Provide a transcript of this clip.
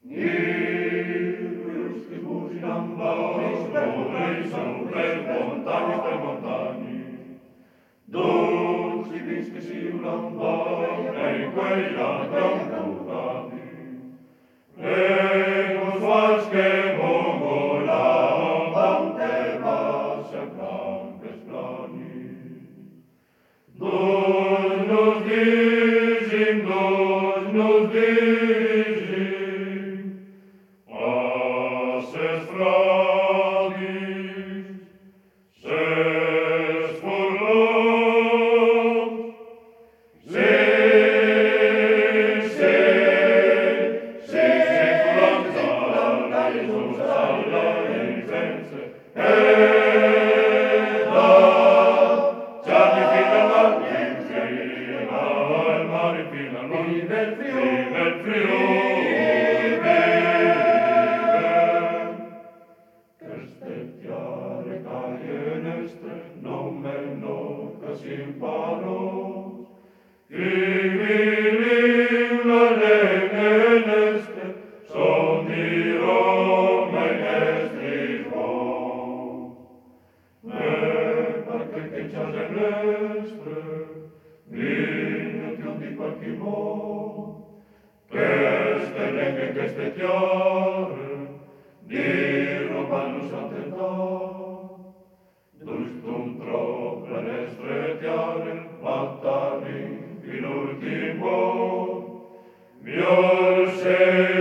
Nirrius che sbuginam valis per montagni, dolci vis che si ulam e quei ladram curati, e cos vals che mogolam te vas a grandes plani. Nos digim, passes fravis, ses furlong, se furlong sala in sense, già mi fila al mare fila vive il Friuli, Castettiare caienestre, non meno che si imparò, Figli la legenestre, son di Roma e estri buon. Perché che c'ha l'estre, vigne più di qualche modo, queste leghe, queste chiare, di Roma non s'attentò, dustum troppo l'estre chiare, battami in ultimo, miol sei